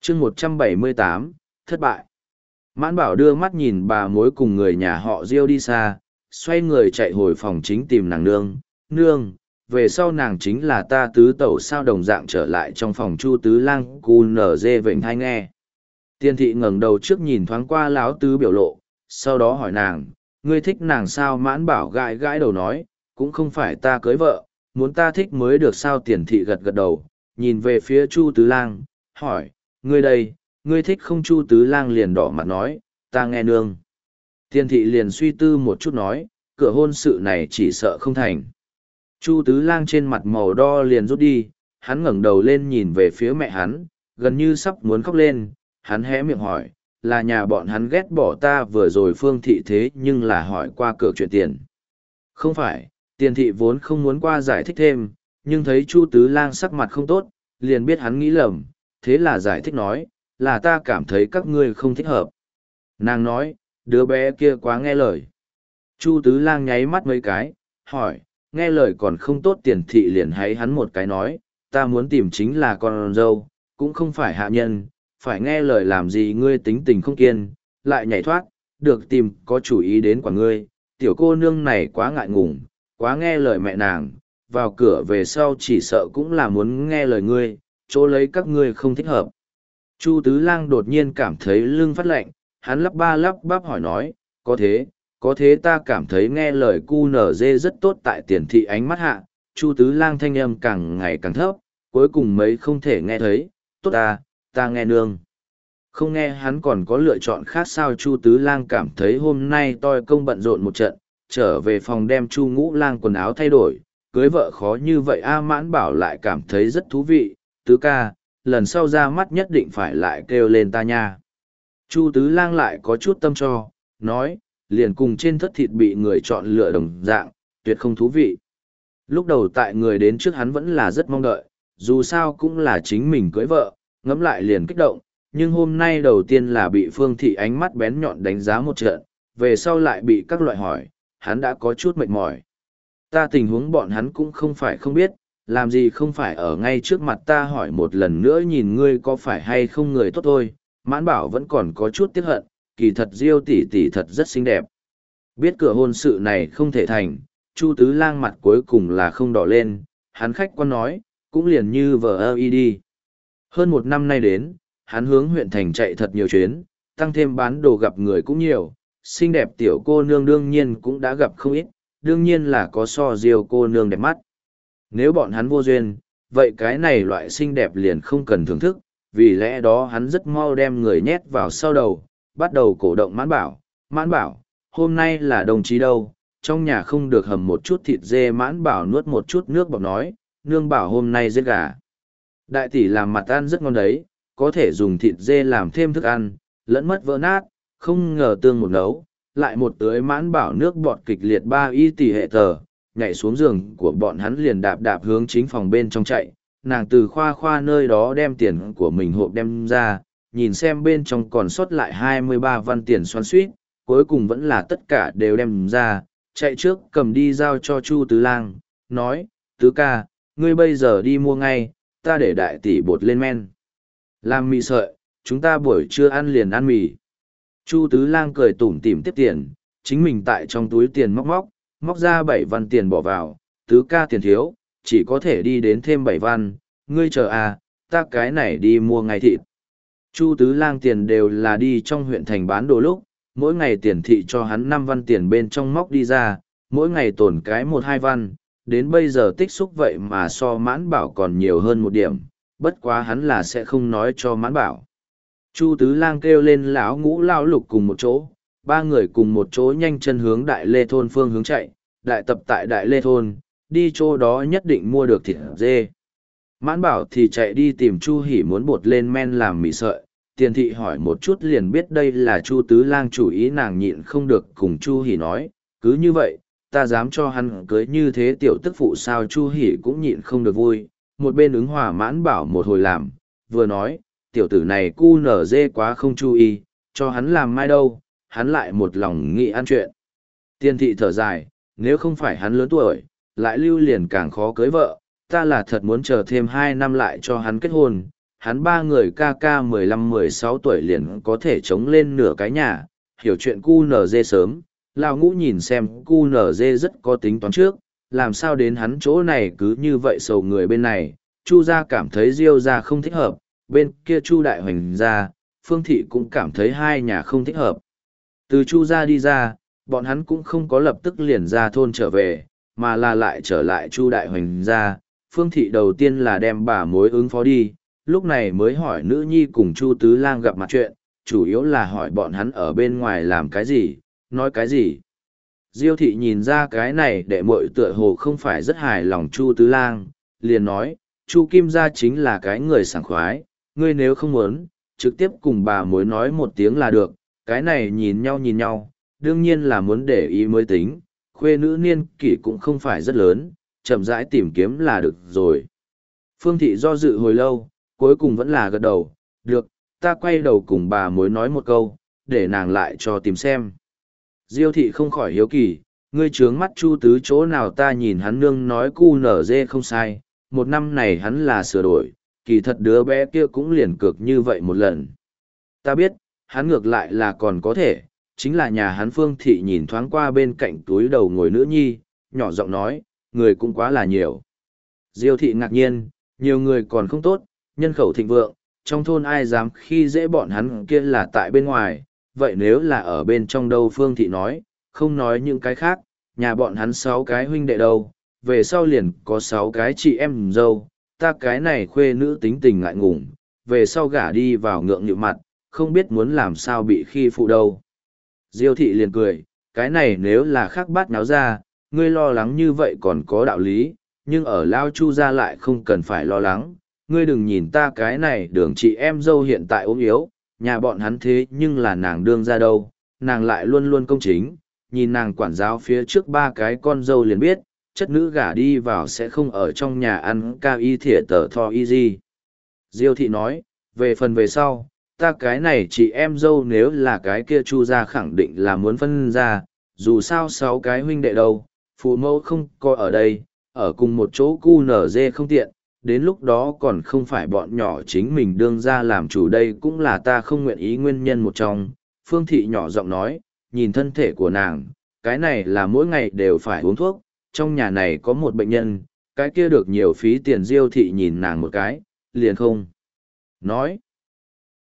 chương 178, thất bại. Mãn Bảo đưa mắt nhìn bà mối cùng người nhà họ Diêu đi xa, xoay người chạy hồi phòng chính tìm nàng nương. Nương, về sau nàng chính là ta tứ tẩu sao đồng dạng trở lại trong phòng Chu Tứ Lang cu nở dê vệnh hay nghe. Tiên thị ngẩng đầu trước nhìn thoáng qua Lão Tứ biểu lộ, sau đó hỏi nàng, ngươi thích nàng sao? Mãn Bảo gãi gãi đầu nói, cũng không phải ta cưới vợ, muốn ta thích mới được sao? Tiền thị gật gật đầu, nhìn về phía Chu Tứ Lang, hỏi, ngươi đây, ngươi thích không? Chu Tứ Lang liền đỏ mặt nói, ta nghe nương. Tiên thị liền suy tư một chút nói, cửa hôn sự này chỉ sợ không thành. Chu Tứ Lang trên mặt màu đo liền rút đi, hắn ngẩng đầu lên nhìn về phía mẹ hắn, gần như sắp muốn khóc lên, hắn hé miệng hỏi, là nhà bọn hắn ghét bỏ ta vừa rồi Phương thị thế nhưng là hỏi qua cửa chuyện tiền. Không phải, Tiền thị vốn không muốn qua giải thích thêm, nhưng thấy Chu Tứ Lang sắc mặt không tốt, liền biết hắn nghĩ lầm, thế là giải thích nói, là ta cảm thấy các ngươi không thích hợp. Nàng nói, đứa bé kia quá nghe lời. Chu Tứ Lang nháy mắt mấy cái, hỏi, nghe lời còn không tốt? Tiền thị liền hay hắn một cái nói, ta muốn tìm chính là con dâu, cũng không phải hạ nhân, phải nghe lời làm gì? Ngươi tính tình không kiên, lại nhảy thoát, được tìm có chủ ý đến quả ngươi, tiểu cô nương này quá ngại ngùng, quá nghe lời mẹ nàng, vào cửa về sau chỉ sợ cũng là muốn nghe lời ngươi, chỗ lấy các ngươi không thích hợp. Chu Tứ Lang đột nhiên cảm thấy lưng phát lạnh, hắn lắp ba lắp bắp hỏi nói, có thế ta cảm thấy nghe lời cu nở dê rất tốt. Tại Tiền thị ánh mắt hạ, Chu Tứ Lang thanh âm càng ngày càng thấp, cuối cùng mấy không thể nghe thấy, tốt ta nghe nương. Không nghe hắn còn có lựa chọn khác sao? Chu Tứ Lang cảm thấy hôm nay toi công bận rộn một trận, trở về phòng đem Chu Ngũ Lang quần áo thay đổi, cưới vợ khó như vậy Mãn Bảo lại cảm thấy rất thú vị, Tứ ca, lần sau ra mắt nhất định phải lại kêu lên ta nha. Chu Tứ Lang lại có chút tâm cho, nói, liền cùng trên thất thịt bị người chọn lựa đồng dạng, tuyệt không thú vị. Lúc đầu tại người đến trước hắn vẫn là rất mong đợi, dù sao cũng là chính mình cưới vợ, ngẫm lại liền kích động, nhưng hôm nay đầu tiên là bị Phương thị ánh mắt bén nhọn đánh giá một trận, về sau lại bị các loại hỏi, hắn đã có chút mệt mỏi. Ta tình huống bọn hắn cũng không phải không biết, làm gì không phải ở ngay trước mặt ta hỏi một lần nữa nhìn ngươi có phải hay không người tốt thôi. Mãn Bảo vẫn còn có chút tiếc hận, kỳ thật Diêu tỷ tỷ thật rất xinh đẹp. Biết cửa hôn sự này không thể thành, Chu Tứ Lang mặt cuối cùng là không đỏ lên, hắn khách quan nói, cũng liền như vờ đi. Hơn một năm nay đến, hắn hướng huyện thành chạy thật nhiều chuyến, tăng thêm bán đồ gặp người cũng nhiều, xinh đẹp tiểu cô nương đương nhiên cũng đã gặp không ít, đương nhiên là có so Diêu cô nương đẹp mắt. Nếu bọn hắn vô duyên, vậy cái này loại xinh đẹp liền không cần thưởng thức, vì lẽ đó hắn rất mau đem người nhét vào sau đầu, bắt đầu cổ động Mãn Bảo, hôm nay là đồng chí đâu, trong nhà không được hầm một chút thịt dê? Mãn Bảo nuốt một chút nước bọt nói, nương bảo hôm nay giết gà. Đại tỷ làm mặt ăn rất ngon đấy, có thể dùng thịt dê làm thêm thức ăn, lẫn mất vỡ nát, không ngờ tương một nấu, lại một tưới. Mãn Bảo nước bọt kịch liệt ba y tỷ hệ tờ, nhảy xuống giường của bọn hắn liền đạp đạp hướng chính phòng bên trong chạy, nàng từ khoa nơi đó đem tiền của mình hộp đem ra, nhìn xem bên trong còn sót lại 23 văn tiền xoắn suýt, cuối cùng vẫn là tất cả đều đem ra, chạy trước cầm đi giao cho Chu Tứ Lang, nói, Tứ ca, ngươi bây giờ đi mua ngay, ta để đại tỷ bột lên men. Làm mì sợi, chúng ta buổi trưa ăn liền ăn mì. Chu Tứ Lang cười tủm tỉm tiếp tiền, chính mình tại trong túi tiền móc ra 7 văn tiền bỏ vào, Tứ ca tiền thiếu, chỉ có thể đi đến thêm 7 văn, ngươi chờ ta cái này đi mua ngay thịt. Chu Tứ Lang tiền đều là đi trong huyện thành bán đồ lúc, mỗi ngày tiền thị cho hắn 5 văn tiền bên trong móc đi ra, mỗi ngày tồn cái 1-2 văn, đến bây giờ tích xúc vậy mà so Mãn Bảo còn nhiều hơn một điểm, bất quá hắn là sẽ không nói cho Mãn Bảo. Chu Tứ Lang kêu lên Lão Ngũ Lão Lục cùng một chỗ, ba người cùng một chỗ nhanh chân hướng Đại Lê Thôn phương hướng chạy, đại tập tại Đại Lê Thôn, đi chỗ đó nhất định mua được thịt dê. Mãn Bảo thì chạy đi tìm Chu Hỉ muốn bột lên men làm mì sợi, Tiền thị hỏi một chút liền biết đây là Chu Tứ Lang chủ ý, nàng nhịn không được cùng Chu Hỉ nói, cứ như vậy, ta dám cho hắn cưới như thế tiểu tức phụ sao? Chu Hỉ cũng nhịn không được vui, một bên ứng hòa Mãn Bảo một hồi làm, vừa nói, tiểu tử này cu nở dê quá không chú ý, cho hắn làm mai đâu, hắn lại một lòng nghĩ ăn chuyện. Tiền thị thở dài, nếu không phải hắn lớn tuổi, lại lưu liền càng khó cưới vợ, ta là thật muốn chờ thêm 2 năm lại cho hắn kết hôn, hắn ba người ca ca 15-16 tuổi liền có thể chống lên nửa cái nhà, hiểu chuyện QNZ sớm, Lão Ngũ nhìn xem QNZ rất có tính toán trước, làm sao đến hắn chỗ này cứ như vậy sầu người bên này, Chu gia cảm thấy Diêu gia không thích hợp, bên kia Chu Đại Hoành gia, Phương Thị cũng cảm thấy hai nhà không thích hợp. Từ Chu gia đi ra, bọn hắn cũng không có lập tức liền ra thôn trở về, mà là lại trở lại Chu Đại Hoành gia. Phương Thị đầu tiên là đem bà mối ứng phó đi, lúc này mới hỏi nữ nhi cùng Chu Tứ Lang gặp mặt chuyện, chủ yếu là hỏi bọn hắn ở bên ngoài làm cái gì, nói cái gì. Diêu Thị nhìn ra cái này đệ muội tựa hồ không phải rất hài lòng Chu Tứ Lang, liền nói, Chu Kim gia chính là cái người sảng khoái, ngươi nếu không muốn, trực tiếp cùng bà mối nói một tiếng là được, cái này nhìn nhau, đương nhiên là muốn để ý mới tính, khuê nữ niên kỷ cũng không phải rất lớn, chậm rãi tìm kiếm là được rồi. Phương Thị do dự hồi lâu, cuối cùng vẫn là gật đầu, được, ta quay đầu cùng bà mối nói một câu, để nàng lại cho tìm xem. Diêu Thị không khỏi hiếu kỳ, ngươi trướng mắt Chu Tứ chỗ nào, ta nhìn hắn nương nói cu nở dê không sai, một năm này hắn là sửa đổi, kỳ thật đứa bé kia cũng liền cược như vậy một lần. Ta biết, hắn ngược lại là còn có thể, chính là nhà hắn Phương Thị nhìn thoáng qua bên cạnh túi đầu ngồi nữ nhi, nhỏ giọng nói, người cũng quá là nhiều. Diêu Thị ngạc nhiên, nhiều người còn không tốt, nhân khẩu thịnh vượng, trong thôn ai dám khi dễ bọn hắn kia là tại bên ngoài, vậy nếu là ở bên trong đâu? Phương Thị nói, không nói những cái khác, nhà bọn hắn 6 cái huynh đệ đâu, về sau liền có 6 cái chị em dâu, ta cái này khuê nữ tính tình ngại ngùng, về sau gả đi vào ngượng nghịu mặt, không biết muốn làm sao bị khi phụ đâu. Diêu Thị liền cười, cái này nếu là khác bát náo ra, ngươi lo lắng như vậy còn có đạo lý, nhưng ở Lao Chu gia lại không cần phải lo lắng, ngươi đừng nhìn ta cái này đường chị em dâu hiện tại ốm yếu, nhà bọn hắn thế nhưng là nàng đương ra đâu, nàng lại luôn luôn công chính, nhìn nàng quản giáo phía trước 3 cái con dâu liền biết, chất nữ gả đi vào sẽ không ở trong nhà ăn cao y thỉa tờ tho y gì. Diêu Thị nói, về phần về sau, ta cái này chị em dâu nếu là cái kia Chu gia khẳng định là muốn phân ra, dù sao 6 cái huynh đệ đâu, phụ mẫu không coi ở đây, ở cùng một chỗ cu nở dê không tiện, đến lúc đó còn không phải bọn nhỏ chính mình đương ra làm chủ, đây cũng là ta không nguyện ý nguyên nhân một trong. Phương Thị nhỏ giọng nói, nhìn thân thể của nàng, cái này là mỗi ngày đều phải uống thuốc, trong nhà này có một bệnh nhân, cái kia được nhiều phí tiền. Diêu Thị nhìn nàng một cái, liền không nói.